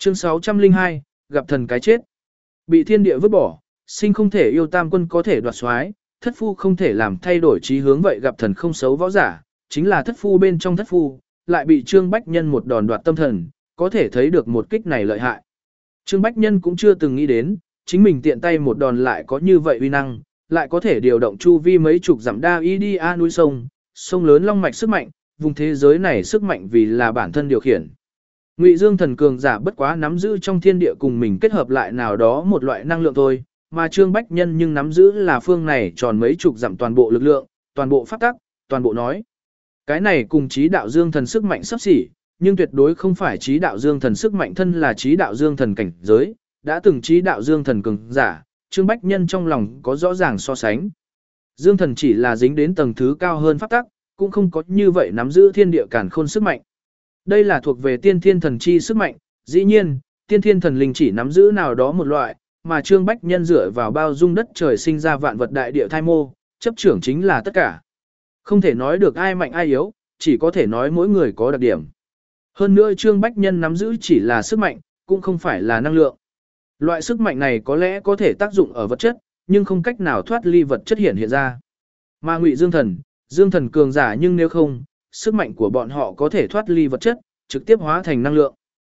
Chương 602, gặp thần cái chết. Bị thiên địa vứt bỏ, sinh không thể yêu tam quân có thể đoạt soái, thất phu không thể làm thay đổi chí hướng vậy gặp thần không xấu võ giả, chính là thất phu bên trong thất phu, lại bị Trương Bách Nhân một đòn đoạt tâm thần, có thể thấy được một kích này lợi hại. Trương Bách Nhân cũng chưa từng nghĩ đến, chính mình tiện tay một đòn lại có như vậy uy năng, lại có thể điều động chu vi mấy chục dặm đa y đi a núi sông, sông lớn long mạch sức mạnh, vùng thế giới này sức mạnh vì là bản thân điều khiển. Ngụy Dương thần cường giả bất quá nắm giữ trong thiên địa cùng mình kết hợp lại nào đó một loại năng lượng thôi, mà Trương Bách Nhân nhưng nắm giữ là phương này tròn mấy chục dặm toàn bộ lực lượng, toàn bộ pháp tắc, toàn bộ nói. Cái này cùng Chí Đạo Dương thần sức mạnh sắp xỉ, nhưng tuyệt đối không phải Chí Đạo Dương thần sức mạnh thân là Chí Đạo Dương thần cảnh giới, đã từng Chí Đạo Dương thần cường giả, Trương Bách Nhân trong lòng có rõ ràng so sánh. Dương thần chỉ là dính đến tầng thứ cao hơn pháp tắc, cũng không có như vậy nắm giữ thiên địa càn khôn sức mạnh. Đây là thuộc về tiên thiên thần chi sức mạnh, dĩ nhiên, tiên thiên thần linh chỉ nắm giữ nào đó một loại, mà Trương Bách Nhân dựa vào bao dung đất trời sinh ra vạn vật đại địa thai mô, chấp trưởng chính là tất cả. Không thể nói được ai mạnh ai yếu, chỉ có thể nói mỗi người có đặc điểm. Hơn nữa Trương Bách Nhân nắm giữ chỉ là sức mạnh, cũng không phải là năng lượng. Loại sức mạnh này có lẽ có thể tác dụng ở vật chất, nhưng không cách nào thoát ly vật chất hiện ra. Mà Ngụy Dương thần cường giả nhưng nếu không, sức mạnh của bọn họ có thể thoát ly vật chất, trực tiếp hóa thành năng lượng.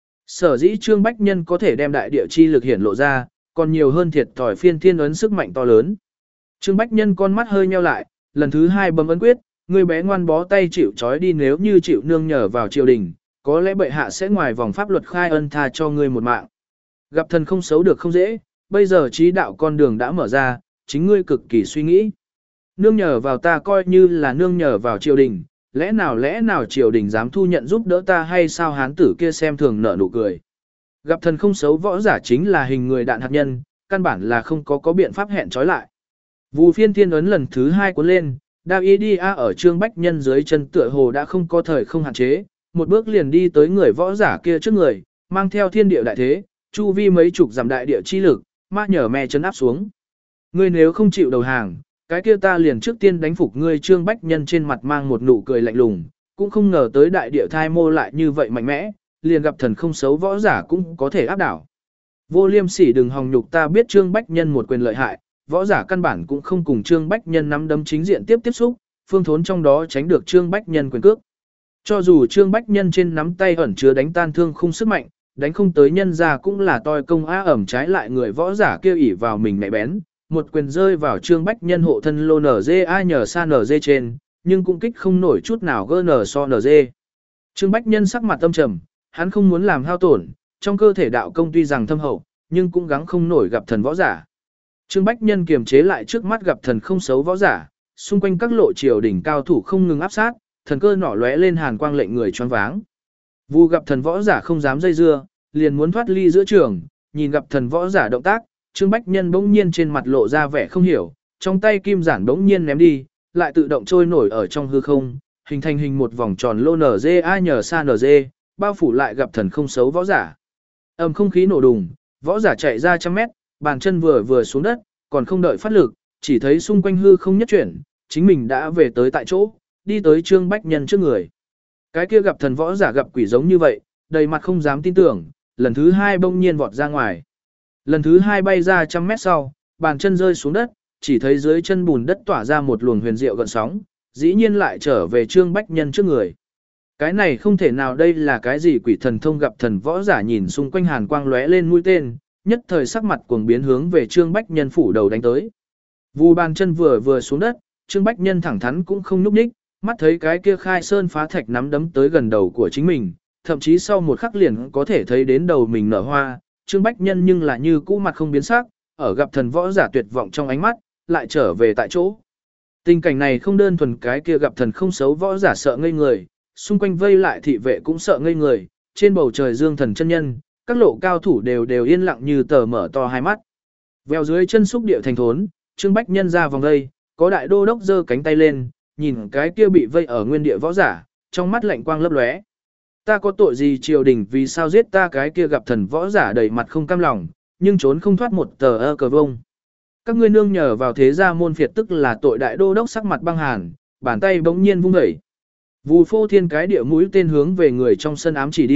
Sở dĩ Trương Bách Nhân có thể đem đại địa chi lực hiển lộ ra, còn nhiều hơn thiệt thòi phiên thiên ấn sức mạnh to lớn. Trương Bách Nhân con mắt hơi nheo lại, lần thứ 2 bấm ấn quyết, người bé ngoan bó tay chịu trói đi, nếu như chịu nương nhờ vào triều đình, có lẽ bệ hạ sẽ ngoài vòng pháp luật khai ân tha cho ngươi một mạng. Gặp thần không xấu được không dễ, bây giờ Chí đạo con đường đã mở ra, chính ngươi cực kỳ suy nghĩ. Nương nhờ vào ta coi như là nương nhờ vào triều đình, lẽ nào triều đình dám thu nhận giúp đỡ ta hay sao? Hán tử kia xem thường nở nụ cười. Gặp thần không xấu võ giả chính là hình người đạn hạt nhân, căn bản là không có biện pháp hẹn trói lại. Vù phiên thiên ấn lần thứ 2 cuốn lên, Đao Y Đi A ở Trương Bách Nhân dưới chân tựa hồ đã không có thời không hạn chế, một bước liền đi tới người võ giả kia trước người, mang theo thiên địa đại thế, chu vi mấy chục dặm đại địa chi lực, ma nhở mè chấn áp xuống. Ngươi nếu không chịu đầu hàng, cái kia ta liền trước tiên đánh phục ngươi. Trương Bách Nhân trên mặt mang một nụ cười lạnh lùng, cũng không ngờ tới đại địa thai mô lại như vậy mạnh mẽ, liền gặp thần không xấu võ giả cũng có thể áp đảo. Vô Liêm Sỉ đừng hòng nhục ta biết Trương Bách Nhân một quyền lợi hại, võ giả căn bản cũng không cùng Trương Bách Nhân nắm đấm chính diện tiếp xúc, phương thốn trong đó tránh được Trương Bách Nhân quyền cước. Cho dù Trương Bách Nhân trên nắm tay ẩn chứa đánh tan thương khung sức mạnh, đánh không tới nhân ra cũng là toi công á ẩm, trái lại người võ giả kia ỷ vào mình mẹ bén, một quyền rơi vào Trương Bách Nhân hộ thân lô NGA nhờ sa NG trên, nhưng cũng kích không nổi chút nào GN so NG. Trương Bách Nhân sắc mặt tâm trầm, hắn không muốn làm hao tổn, trong cơ thể đạo công tuy rằng thâm hậu, nhưng cũng gắng không nổi gặp thần võ giả. Trương Bách Nhân kiềm chế lại trước mắt gặp thần không xấu võ giả, xung quanh các lộ triều đỉnh cao thủ không ngừng áp sát, thần cơ nỏ lóe lên hàn quang lệnh người choáng váng. Vu gặp thần võ giả không dám dây dưa, liền muốn thoát ly giữa trường, nhìn gặp thần võ giả động tác, Trương Bách Nhân bỗng nhiên trên mặt lộ ra vẻ không hiểu, trong tay kim giản bỗng nhiên ném đi, lại tự động trôi nổi ở trong hư không, hình thành hình một vòng tròn lô NGA nhờ sa NG, bao phủ lại gặp thần không xấu võ giả. Ầm không khí nổ đùng, võ giả chạy ra trăm mét, bàn chân vừa xuống đất, còn không đợi phát lực, chỉ thấy xung quanh hư không nhất chuyển, chính mình đã về tới tại chỗ, đi tới Trương Bách Nhân trước người. Cái kia gặp thần võ giả gặp quỷ giống như vậy, đầy mặt không dám tin tưởng, lần thứ 2 bỗng nhiên vọt ra ngoài. Lần thứ 2 bay ra trăm mét sau, bàn chân rơi xuống đất, chỉ thấy dưới chân bùn đất tỏa ra một luồng huyền diệu gợn sóng, dĩ nhiên lại trở về Trương Bách Nhân trước người. Cái này không thể nào, đây là cái gì quỷ thần thông? Gặp thần võ giả nhìn xung quanh hàn quang lóe lên mũi tên, nhất thời sắc mặt cuồng biến hướng về Trương Bách Nhân phủ đầu đánh tới. Vù bàn chân vừa xuống đất, Trương Bách Nhân thẳng thắn cũng không nhúc nhích, mắt thấy cái kia khai sơn phá thạch nắm đấm tới gần đầu của chính mình, thậm chí sau một khắc liền có thể thấy đến đầu mình nở hoa, Trương Bách Nhân nhưng là như cũ mặt không biến sắc, ở gặp thần võ giả tuyệt vọng trong ánh mắt, lại trở về tại chỗ. Tình cảnh này không đơn thuần cái kia gặp thần không xấu võ giả sợ ngây người, xung quanh vây lại thị vệ cũng sợ ngây người, trên bầu trời Dương thần chân nhân, các lộ cao thủ đều yên lặng như tờ mở to hai mắt. Vèo dưới chân xúc địa thành thốn, Trương Bách Nhân ra vòng đây, có đại đô đốc giơ cánh tay lên, nhìn cái kia bị vây ở nguyên địa võ giả, trong mắt lạnh quang lấp lóe. Ta có tội gì? Triều đình vì sao giết ta? Cái kia gặp thần võ giả đầy mặt không cam lòng, nhưng trốn không thoát một tờ cờ vông. Các ngươi nương nhờ vào thế gia môn phiệt, tức là tội. Đại đô đốc sắc mặt băng hàn, bàn tay bỗng nhiên vung đẩy. Vù phô thiên cái địa mũi tên hướng về người trong sân ám chỉ đi,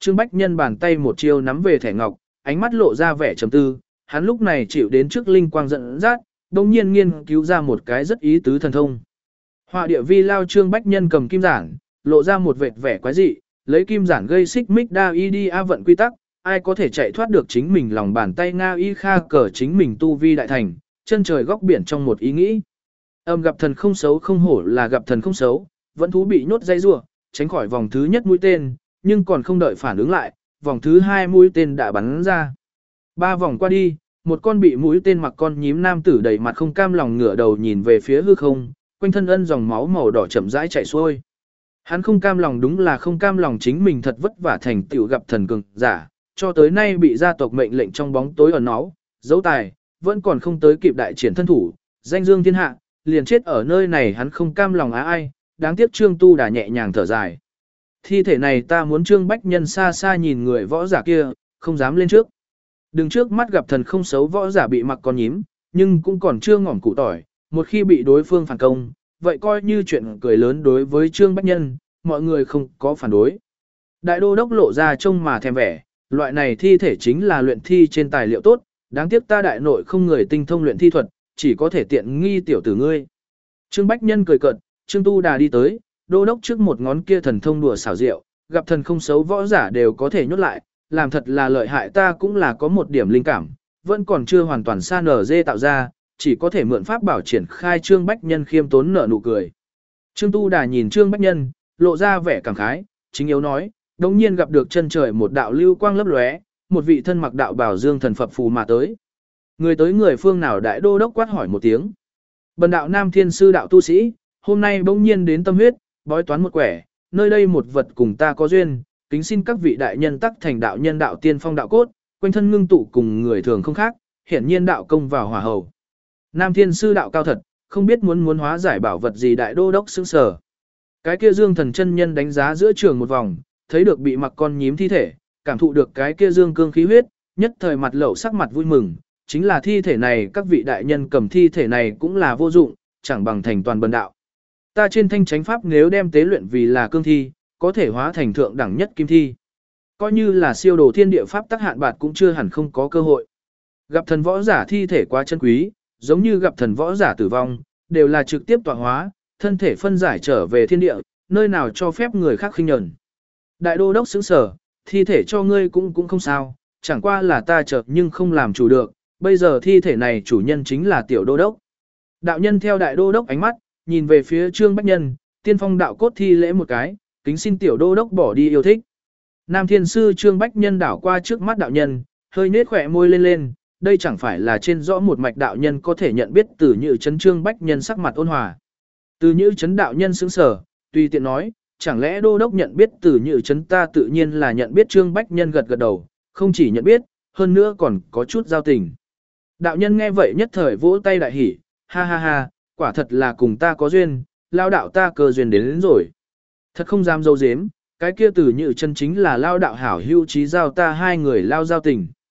Trương Bách Nhân bàn tay một chiêu nắm về thẻ ngọc, ánh mắt lộ ra vẻ trầm tư, hắn lúc này chịu đến trước linh quang dẫn dắt, đồng nhiên nghiên cứu ra một cái rất ý tứ thần thông. Họa địa vi lao Trương Bách Nhân cầm kim giản, lộ ra một vệt vẻ quái dị, lấy kim giản gây xích mích đa y đi a vận quy tắc, ai có thể chạy thoát được chính mình lòng bàn tay Nga y kha cờ chính mình tu vi đại thành, chân trời góc biển trong một ý nghĩ. Gặp thần không xấu không hổ là gặp thần không xấu, vẫn thú bị nhốt dây rua, tránh khỏi vòng thứ nhất mũi tên, nhưng còn không đợi phản ứng lại, vòng thứ hai mũi tên đã bắn ra. 3 vòng qua đi, một con bị mũi tên mặc con nhím nam tử đầy mặt không cam lòng ngửa đầu nhìn về phía hư không, quanh thân ân dòng máu màu đỏ chậm rãi chảy xuôi. Hắn không cam lòng đúng là không cam lòng chính mình thật vất vả thành tựu gặp thần cường giả, cho tới nay bị gia tộc mệnh lệnh trong bóng tối ẩn náu, giấu tài, vẫn còn không tới kịp đại triển thân thủ, danh dương thiên hạ, liền chết ở nơi này hắn không cam lòng ai, đáng tiếc Trương Tu Đà nhẹ nhàng thở dài. Thi thể này ta muốn Trương Bách Nhân xa xa nhìn người võ giả kia, không dám lên trước. Đừng trước mắt gặp thần không xấu võ giả bị mặc con nhím, nhưng cũng còn chưa ngỏm củ tỏi, một khi bị đối phương phản công, vậy coi như chuyện cười lớn đối với Trương Bách Nhân, mọi người không có phản đối. Đại đô đốc lộ ra trông mà thèm vẻ, loại này thi thể chính là luyện thi trên tài liệu tốt, đáng tiếc ta đại nội không người tinh thông luyện thi thuật, chỉ có thể tiện nghi tiểu tử ngươi. Trương Bách Nhân cười cợt, Trương Tu Đà đi tới, đô đốc trước một ngón kia thần thông đùa xảo diệu, gặp thần không xấu võ giả đều có thể nhốt lại, làm thật là lợi hại ta cũng là có một điểm linh cảm, vẫn còn chưa hoàn toàn xa nở dê tạo ra, chỉ có thể mượn pháp bảo triển khai. Trương Bách Nhân khiêm tốn nở nụ cười. Trương Tu Đà nhìn Trương Bách Nhân, lộ ra vẻ cảm khái, chính yếu nói, đồng nhiên gặp được chân trời một đạo lưu quang lấp lóe, một vị thân mặc đạo bào dương thần phập phù mà tới. Người tới người phương nào đại đô đốc quát hỏi một tiếng. Bần đạo Nam Thiên Sư đạo tu sĩ, hôm nay bỗng nhiên đến tâm huyết, bói toán một quẻ, nơi đây một vật cùng ta có duyên, kính xin các vị đại nhân tắc thành đạo nhân đạo tiên phong đạo cốt, quanh thân ngưng tụ cùng người thường không khác, hiển nhiên đạo công vào hỏa hầu. Nam Thiên Sư đạo cao thật, không biết muốn hóa giải bảo vật gì đại đô đốc sững sờ. Cái kia Dương Thần chân nhân đánh giá giữa trường một vòng, thấy được bị mặc con nhím thi thể, cảm thụ được cái kia dương cương khí huyết, nhất thời mặt lẩu sắc mặt vui mừng, chính là thi thể này các vị đại nhân cầm thi thể này cũng là vô dụng, chẳng bằng thành toàn bần đạo. Ta trên thanh chánh pháp nếu đem tế luyện vì là cương thi, có thể hóa thành thượng đẳng nhất kim thi. Coi như là siêu đồ thiên địa pháp tác hạn bạt cũng chưa hẳn không có cơ hội. Gặp thần võ giả thi thể quá chân quý, giống như gặp thần võ giả tử vong, đều là trực tiếp tọa hóa, thân thể phân giải trở về thiên địa, nơi nào cho phép người khác khinh nhẫn. Đại đô đốc sững sờ, thi thể cho ngươi cũng không sao, chẳng qua là ta chợt nhưng không làm chủ được, bây giờ thi thể này chủ nhân chính là tiểu đô đốc. Đạo nhân theo đại đô đốc ánh mắt, nhìn về phía Trương Bách Nhân, tiên phong đạo cốt thi lễ một cái, kính xin tiểu đô đốc bỏ đi yêu thích. Nam Thiên Sư Trương Bách Nhân đảo qua trước mắt đạo nhân, hơi nết khỏe môi lên, đây chẳng phải là trên rõ một mạch đạo nhân có thể nhận biết từ Nhữ Chấn. Trương Bách Nhân sắc mặt ôn hòa. Từ Nhữ Chấn đạo nhân sững sờ, tùy tiện nói, chẳng lẽ đô đốc nhận biết từ Nhữ Chấn? Ta tự nhiên là nhận biết. Trương Bách Nhân gật gật đầu, không chỉ nhận biết, hơn nữa còn có chút giao tình. Đạo nhân nghe vậy nhất thời vỗ tay đại hỉ, ha ha ha, quả thật là cùng ta có duyên, lao đạo ta cơ duyên đến rồi. Thật không dám dâu dếm, cái kia từ Nhữ Chấn chính là lao đạo hảo hữu trí giao ta hai người lao giao tình.